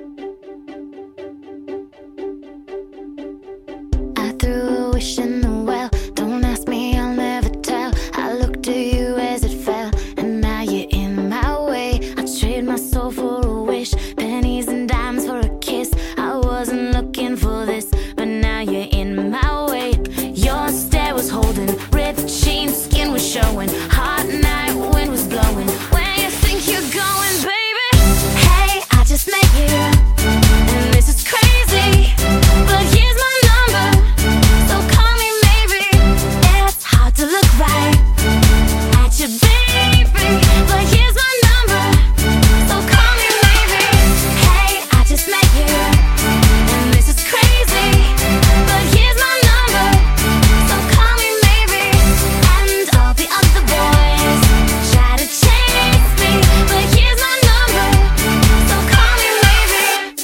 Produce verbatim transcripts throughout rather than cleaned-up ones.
I threw a wish in the well. Don't ask me, I'll never tell. I looked at you as it fell, and now you're in my way. I trade my soul for a wish, pennies and dimes for a kiss. I wasn't looking for this, but now you're in my way. Your stare was holding, ripped jeans, skin was showing. Hot night, wind was blowing. Where you think you're going, baby? Hey, I just met you, and this is crazy, but here's my number, so call me maybe. It's hard to look right at you, baby, but here's my number, so call me maybe. Hey, I just met you, and this is crazy, but here's my number, so call me maybe. And all the other boys try to chase me, but here's my number, so call me maybe.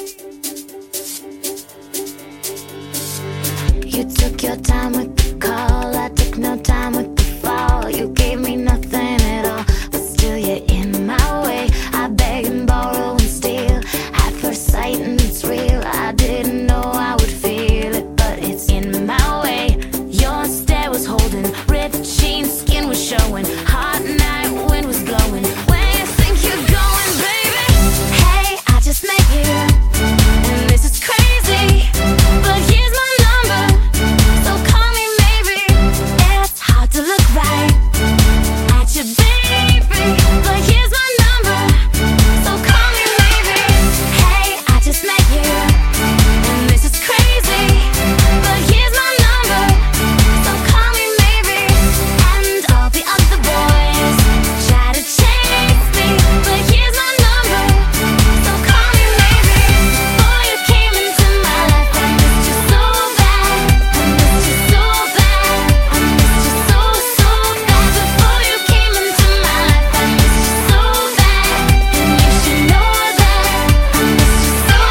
You took your time with the call, I took no time with the fall. You gave me nothing at all, but still you're in my way. I beg and borrow and steal at first sight, and it's real. I didn't know I would feel it, but it's in my way. Your stare was holding, ripped jeans, skin was showing. Hot night, wind was blowing. Where you think you're going, baby? Hey, I just met you, and this is crazy, but here's my number, so call me maybe. It's hard to look right at you, baby, but here's my number, so call me maybe. Hey, I just met you, and this is crazy, but here's my number, so call me maybe. And all the other boys try to chase me, but here's my number, so call me maybe. Before you came into my life, I missed you so bad, I missed you so bad, I missed you so, so bad. Before you came into my life, I missed you so bad, and you should know that I missed you so,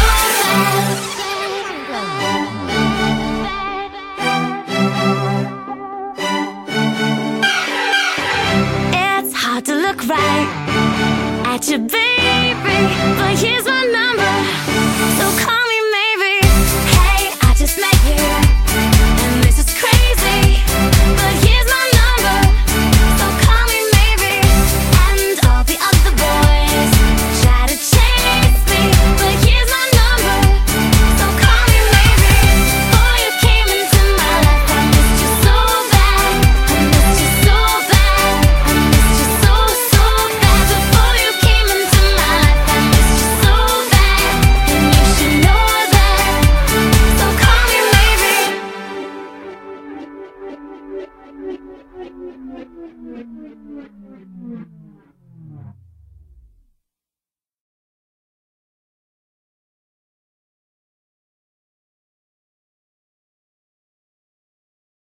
so bad. It's hard to look right at you, baby, but here's my number, so call